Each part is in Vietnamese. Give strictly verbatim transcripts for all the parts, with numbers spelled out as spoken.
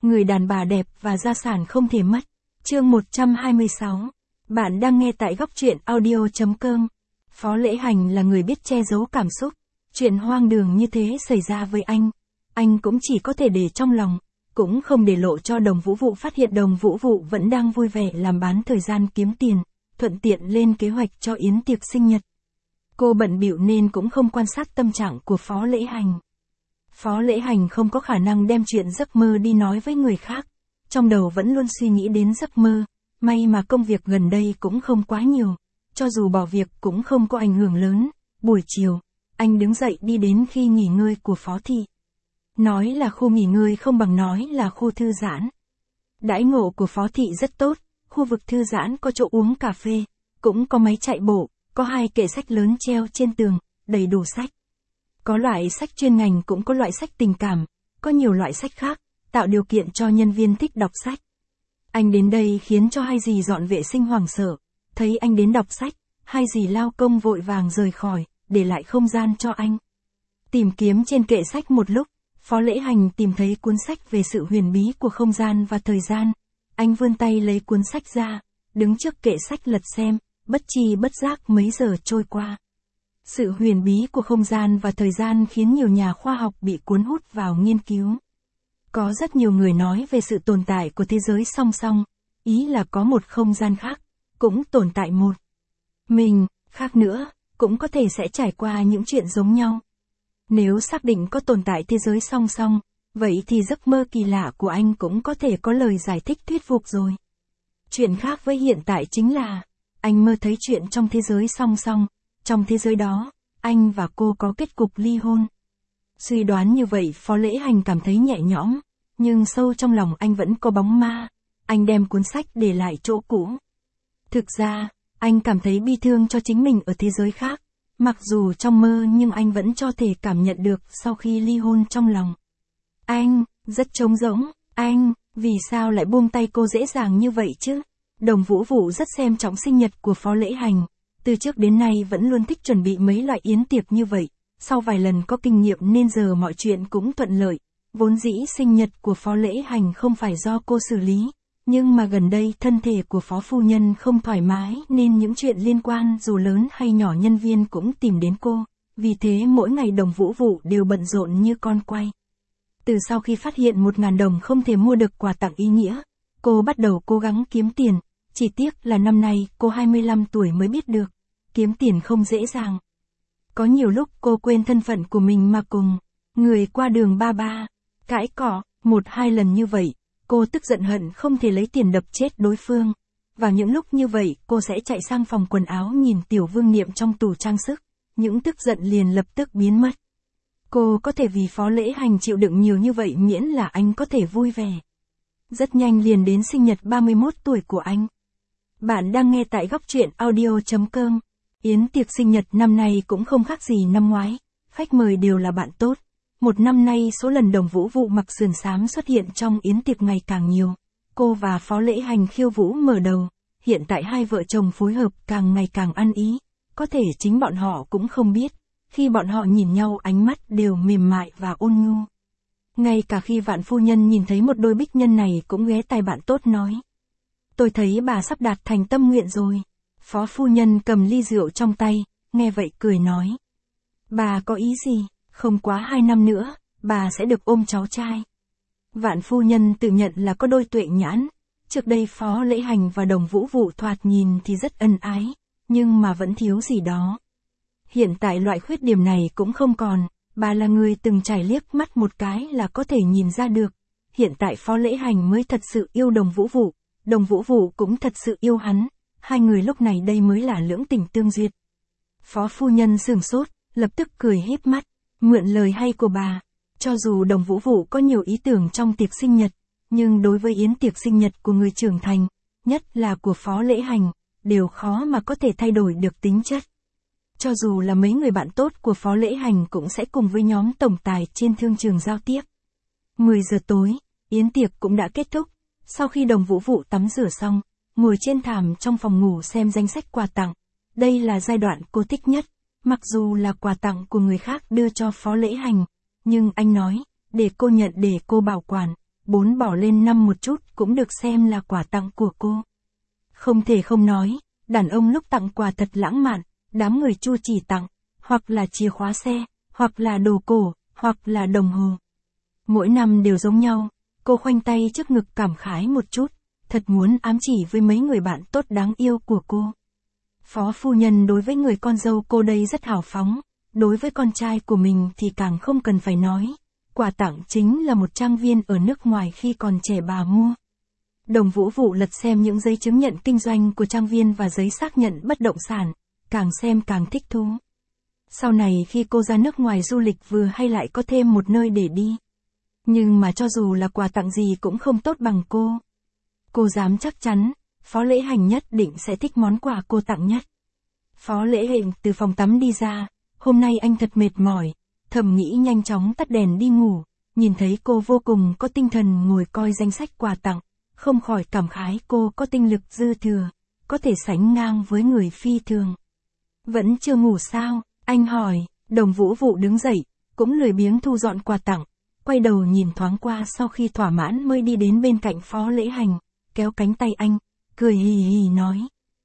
Người đàn bà đẹp và gia sản không thể mất. Chương một trăm hai mươi sáu. Bạn đang nghe tại góc truyện audio chấm com. Phó Lễ Hành là người biết che giấu cảm xúc. Chuyện hoang đường như thế xảy ra với anh. Anh cũng chỉ có thể để trong lòng, cũng không để lộ cho Đồng Vũ Vụ phát hiện. Đồng Vũ Vụ vẫn đang vui vẻ làm bán thời gian kiếm tiền, thuận tiện lên kế hoạch cho yến tiệc sinh nhật. Cô bận bịu nên cũng không quan sát tâm trạng của Phó Lễ Hành. Phó Lễ Hành không có khả năng đem chuyện giấc mơ đi nói với người khác. Trong đầu vẫn luôn suy nghĩ đến giấc mơ. May mà công việc gần đây cũng không quá nhiều. Cho dù bỏ việc cũng không có ảnh hưởng lớn. Buổi chiều, anh đứng dậy đi đến khi nghỉ ngơi của Phó Thị. Nói là khu nghỉ ngơi không bằng nói là khu thư giãn. Đãi ngộ của Phó Thị rất tốt. Khu vực thư giãn có chỗ uống cà phê, cũng có máy chạy bộ, có hai kệ sách lớn treo trên tường, đầy đủ sách. Có loại sách chuyên ngành cũng có loại sách tình cảm, có nhiều loại sách khác, tạo điều kiện cho nhân viên thích đọc sách. Anh đến đây khiến cho hai dì dọn vệ sinh hoảng sợ, thấy anh đến đọc sách, hai dì lao công vội vàng rời khỏi, để lại không gian cho anh. Tìm kiếm trên kệ sách một lúc, Phó Lễ Hành tìm thấy cuốn sách về sự huyền bí của không gian và thời gian. Anh vươn tay lấy cuốn sách ra, đứng trước kệ sách lật xem, bất tri bất giác mấy giờ trôi qua. Sự huyền bí của không gian và thời gian khiến nhiều nhà khoa học bị cuốn hút vào nghiên cứu. Có rất nhiều người nói về sự tồn tại của thế giới song song, ý là có một không gian khác, cũng tồn tại một mình, khác nữa, cũng có thể sẽ trải qua những chuyện giống nhau. Nếu xác định có tồn tại thế giới song song, vậy thì giấc mơ kỳ lạ của anh cũng có thể có lời giải thích thuyết phục rồi. Chuyện khác với hiện tại chính là, anh mơ thấy chuyện trong thế giới song song, trong thế giới đó, anh và cô có kết cục ly hôn. Suy đoán như vậy Phó Lễ Hành cảm thấy nhẹ nhõm, nhưng sâu trong lòng anh vẫn có bóng ma. Anh đem cuốn sách để lại chỗ cũ. Thực ra, anh cảm thấy bi thương cho chính mình ở thế giới khác. Mặc dù trong mơ nhưng anh vẫn cho thể cảm nhận được sau khi ly hôn trong lòng. Anh, rất trống rỗng, anh, vì sao lại buông tay cô dễ dàng như vậy chứ? Đồng Vũ Vụ rất xem trọng sinh nhật của Phó Lễ Hành. Từ trước đến nay vẫn luôn thích chuẩn bị mấy loại yến tiệc như vậy. Sau vài lần có kinh nghiệm nên giờ mọi chuyện cũng thuận lợi. Vốn dĩ sinh nhật của Phó Lễ Hành không phải do cô xử lý. Nhưng mà gần đây thân thể của Phó Phu Nhân không thoải mái nên những chuyện liên quan dù lớn hay nhỏ nhân viên cũng tìm đến cô. Vì thế mỗi ngày Đồng Vũ Vụ đều bận rộn như con quay. Từ sau khi phát hiện một ngàn đồng không thể mua được quà tặng ý nghĩa, cô bắt đầu cố gắng kiếm tiền. Chỉ tiếc là năm nay cô hai mươi lăm tuổi mới biết được. Kiếm tiền không dễ dàng. Có nhiều lúc cô quên thân phận của mình mà cùng người qua đường ba ba cãi cọ, một hai lần như vậy, cô tức giận hận không thể lấy tiền đập chết đối phương. Vào những lúc như vậy, cô sẽ chạy sang phòng quần áo nhìn Tiểu Vương Niệm trong tủ trang sức, những tức giận liền lập tức biến mất. Cô có thể vì Phó Lễ Hành chịu đựng nhiều như vậy miễn là anh có thể vui vẻ. Rất nhanh liền đến sinh nhật ba mươi mốt tuổi của anh. Bạn đang nghe tại góc truyện audio chấm com. Yến tiệc sinh nhật năm nay cũng không khác gì năm ngoái, khách mời đều là bạn tốt. Một năm nay số lần Đồng Vũ Vụ mặc sườn xám xuất hiện trong yến tiệc ngày càng nhiều. Cô và Phó Lễ Hành khiêu vũ mở đầu, hiện tại hai vợ chồng phối hợp càng ngày càng ăn ý. Có thể chính bọn họ cũng không biết, khi bọn họ nhìn nhau ánh mắt đều mềm mại và ôn nhu. Ngay cả khi Vạn Phu Nhân nhìn thấy một đôi bích nhân này cũng ghé tai bạn tốt nói. Tôi thấy bà sắp đạt thành tâm nguyện rồi. Phó Phu Nhân cầm ly rượu trong tay, nghe vậy cười nói. Bà có ý gì, không quá hai năm nữa, bà sẽ được ôm cháu trai. Vạn Phu Nhân tự nhận là có đôi tuệ nhãn. Trước đây Phó Lễ Hành và Đồng Vũ Vụ thoạt nhìn thì rất ân ái, nhưng mà vẫn thiếu gì đó. Hiện tại loại khuyết điểm này cũng không còn, bà là người từng trải liếc mắt một cái là có thể nhìn ra được. Hiện tại Phó Lễ Hành mới thật sự yêu Đồng Vũ Vụ, Đồng Vũ Vụ cũng thật sự yêu hắn. Hai người lúc này đây mới là lưỡng tình tương duyệt. Phó Phu Nhân sửng sốt, lập tức cười híp mắt, mượn lời hay của bà. Cho dù Đồng Vũ Vụ có nhiều ý tưởng trong tiệc sinh nhật, nhưng đối với yến tiệc sinh nhật của người trưởng thành, nhất là của Phó Lễ Hành, đều khó mà có thể thay đổi được tính chất. Cho dù là mấy người bạn tốt của Phó Lễ Hành cũng sẽ cùng với nhóm tổng tài trên thương trường giao tiếp. mười giờ tối, yến tiệc cũng đã kết thúc. Sau khi Đồng Vũ Vụ tắm rửa xong, ngồi trên thảm trong phòng ngủ xem danh sách quà tặng. Đây là giai đoạn cô thích nhất, mặc dù là quà tặng của người khác đưa cho Phó Lễ Hành, nhưng anh nói, để cô nhận để cô bảo quản, bốn bỏ lên năm một chút cũng được xem là quà tặng của cô. Không thể không nói, đàn ông lúc tặng quà thật lãng mạn, đám người Chu chỉ tặng, hoặc là chìa khóa xe, hoặc là đồ cổ, hoặc là đồng hồ. Mỗi năm đều giống nhau, cô khoanh tay trước ngực cảm khái một chút, thật muốn ám chỉ với mấy người bạn tốt đáng yêu của cô. Phó phu nhân đối với người con dâu cô đây rất hào phóng, đối với con trai của mình thì càng không cần phải nói. Quà tặng chính là một trang viên ở nước ngoài khi còn trẻ bà mua. Đồng Vũ Vụ lật xem những giấy chứng nhận kinh doanh của trang viên và giấy xác nhận bất động sản, càng xem càng thích thú. Sau này khi cô ra nước ngoài du lịch vừa hay lại có thêm một nơi để đi. Nhưng mà cho dù là quà tặng gì cũng không tốt bằng cô. Cô dám chắc chắn, Phó Lễ Hành nhất định sẽ thích món quà cô tặng nhất. Phó Lễ Hành từ phòng tắm đi ra, hôm nay anh thật mệt mỏi, thầm nghĩ nhanh chóng tắt đèn đi ngủ, nhìn thấy cô vô cùng có tinh thần ngồi coi danh sách quà tặng, không khỏi cảm khái cô có tinh lực dư thừa, có thể sánh ngang với người phi thường. Vẫn chưa ngủ sao? Anh hỏi. Đồng Vũ Vụ đứng dậy, cũng lười biếng thu dọn quà tặng, quay đầu nhìn thoáng qua sau khi thỏa mãn mới đi đến bên cạnh Phó Lễ Hành, kéo cánh tay anh, cười hì hì nói.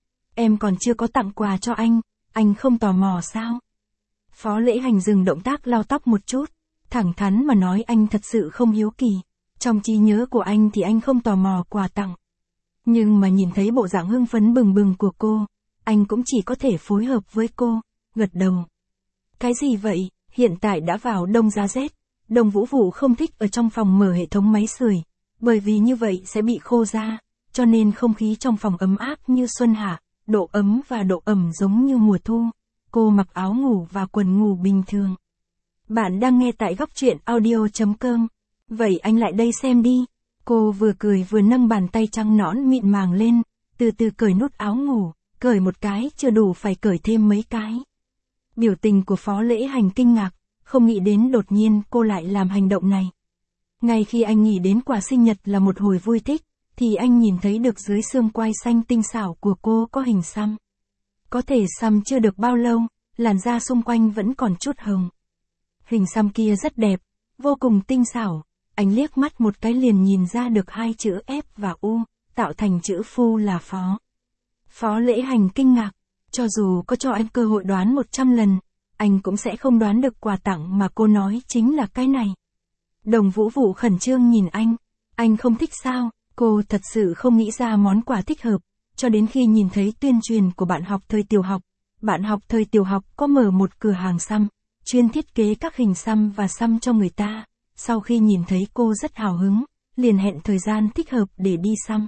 Em còn chưa có tặng quà cho anh, anh không tò mò sao? Phó Lễ Hành dừng động tác lau tóc một chút, thẳng thắn mà nói anh thật sự không hiếu kỳ. Trong trí nhớ của anh thì anh không tò mò quà tặng. Nhưng mà nhìn thấy bộ dạng hưng phấn bừng bừng của cô, anh cũng chỉ có thể phối hợp với cô, gật đầu. Cái gì vậy, hiện tại đã vào đông giá rét, Đồng Vũ Vụ không thích ở trong phòng mở hệ thống máy sưởi, bởi vì như vậy sẽ bị khô da, cho nên không khí trong phòng ấm áp như xuân hạ, độ ấm và độ ẩm giống như mùa thu. Cô mặc áo ngủ và quần ngủ bình thường. Bạn đang nghe tại góc truyện audio chấm com. Vậy anh lại đây xem đi. Cô vừa cười vừa nâng bàn tay trắng nõn mịn màng lên, từ từ cởi nút áo ngủ, cởi một cái chưa đủ phải cởi thêm mấy cái. Biểu tình của Phó Lễ Hành kinh ngạc, không nghĩ đến đột nhiên cô lại làm hành động này. Ngay khi anh nghĩ đến quà sinh nhật là một hồi vui thích, thì anh nhìn thấy được dưới xương quai xanh tinh xảo của cô có hình xăm. Có thể xăm chưa được bao lâu, làn da xung quanh vẫn còn chút hồng. Hình xăm kia rất đẹp, vô cùng tinh xảo, anh liếc mắt một cái liền nhìn ra được hai chữ F và U, tạo thành chữ phu là Phó. Phó Lễ Hành kinh ngạc, cho dù có cho anh cơ hội đoán một trăm lần, anh cũng sẽ không đoán được quà tặng mà cô nói chính là cái này. Đồng Vũ Vụ khẩn trương nhìn anh, anh không thích sao? Cô thật sự không nghĩ ra món quà thích hợp, cho đến khi nhìn thấy tuyên truyền của bạn học thời tiểu học. Bạn học thời tiểu học có mở một cửa hàng xăm, chuyên thiết kế các hình xăm và xăm cho người ta. Sau khi nhìn thấy cô rất hào hứng, liền hẹn thời gian thích hợp để đi xăm.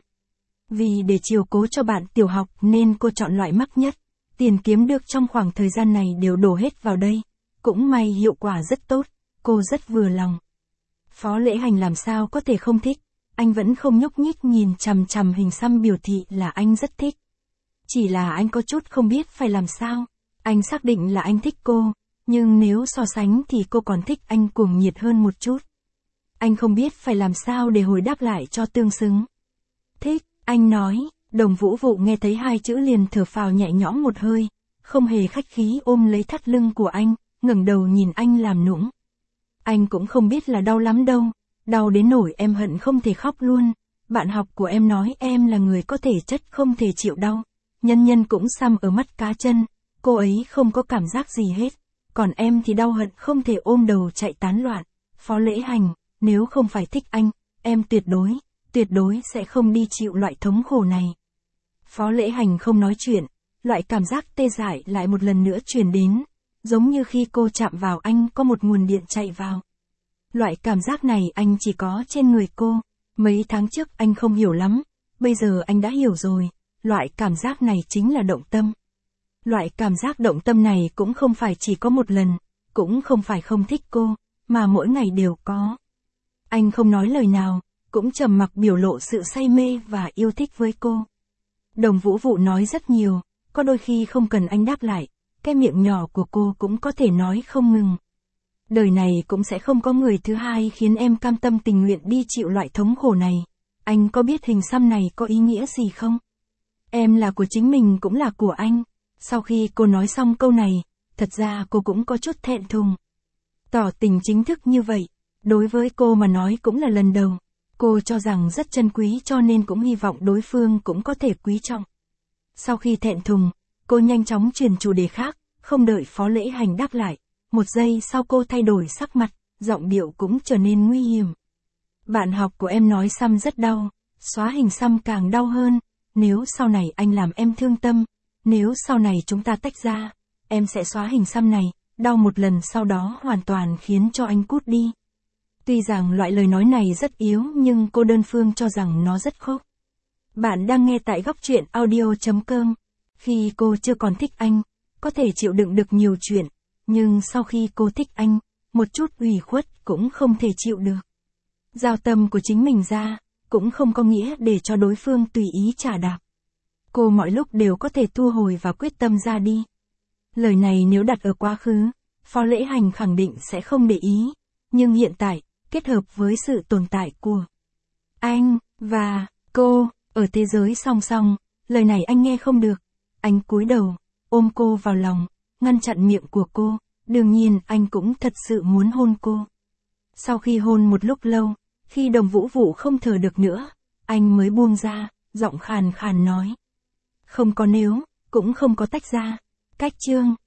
Vì để chiều cố cho bạn tiểu học nên cô chọn loại mắc nhất, tiền kiếm được trong khoảng thời gian này đều đổ hết vào đây. Cũng may hiệu quả rất tốt, cô rất vừa lòng. Phó Lễ Hành làm sao có thể không thích, anh vẫn không nhúc nhích nhìn chằm chằm hình xăm biểu thị là anh rất thích. Chỉ là anh có chút không biết phải làm sao, anh xác định là anh thích cô, nhưng nếu so sánh thì cô còn thích anh cuồng nhiệt hơn một chút. Anh không biết phải làm sao để hồi đáp lại cho tương xứng. Thích, anh nói. Đồng Vũ Vụ nghe thấy hai chữ liền thở phào nhẹ nhõm một hơi, không hề khách khí ôm lấy thắt lưng của anh, ngẩng đầu nhìn anh làm nũng. Anh cũng không biết là đau lắm đâu, đau đến nỗi em hận không thể khóc luôn. Bạn học của em nói em là người có thể chất không thể chịu đau. Nhân nhân cũng xăm ở mắt cá chân, cô ấy không có cảm giác gì hết. Còn em thì đau hận không thể ôm đầu chạy tán loạn. Phó Lễ Hành, nếu không phải thích anh, em tuyệt đối, tuyệt đối sẽ không đi chịu loại thống khổ này. Phó Lễ Hành không nói chuyện, loại cảm giác tê dại lại một lần nữa truyền đến, giống như khi cô chạm vào anh có một nguồn điện chạy vào. Loại cảm giác này anh chỉ có trên người cô, mấy tháng trước anh không hiểu lắm, bây giờ anh đã hiểu rồi, loại cảm giác này chính là động tâm. Loại cảm giác động tâm này cũng không phải chỉ có một lần, cũng không phải không thích cô, mà mỗi ngày đều có. Anh không nói lời nào, cũng trầm mặc biểu lộ sự say mê và yêu thích với cô. Đồng Vũ Vụ nói rất nhiều, có đôi khi không cần anh đáp lại, cái miệng nhỏ của cô cũng có thể nói không ngừng. Đời này cũng sẽ không có người thứ hai khiến em cam tâm tình nguyện đi chịu loại thống khổ này. Anh có biết hình xăm này có ý nghĩa gì không? Em là của chính mình cũng là của anh. Sau khi cô nói xong câu này, thật ra cô cũng có chút thẹn thùng. Tỏ tình chính thức như vậy, đối với cô mà nói cũng là lần đầu. Cô cho rằng rất trân quý cho nên cũng hy vọng đối phương cũng có thể quý trọng. Sau khi thẹn thùng, cô nhanh chóng chuyển chủ đề khác, không đợi Phó Lễ Hành đáp lại. Một giây sau cô thay đổi sắc mặt, giọng điệu cũng trở nên nguy hiểm. Bạn học của em nói xăm rất đau, xóa hình xăm càng đau hơn. Nếu sau này anh làm em thương tâm, nếu sau này chúng ta tách ra, em sẽ xóa hình xăm này, đau một lần sau đó hoàn toàn khiến cho anh cút đi. Tuy rằng loại lời nói này rất yếu nhưng cô đơn phương cho rằng nó rất khốc. Bạn đang nghe tại góc truyện audio chấm com. Khi cô chưa còn thích anh, có thể chịu đựng được nhiều chuyện, nhưng sau khi cô thích anh, một chút ủy khuất cũng không thể chịu được. Giao tâm của chính mình ra, cũng không có nghĩa để cho đối phương tùy ý trả đạp. Cô mọi lúc đều có thể thu hồi và quyết tâm ra đi. Lời này nếu đặt ở quá khứ, Phó Lễ Hành khẳng định sẽ không để ý, nhưng hiện tại, kết hợp với sự tồn tại của anh và cô ở thế giới song song, lời này anh nghe không được. Anh cúi đầu, ôm cô vào lòng, ngăn chặn miệng của cô, đương nhiên anh cũng thật sự muốn hôn cô. Sau khi hôn một lúc lâu, khi Đồng Vũ Vũ không thở được nữa, anh mới buông ra, giọng khàn khàn nói. Không có nếu, cũng không có tách ra. Cách chương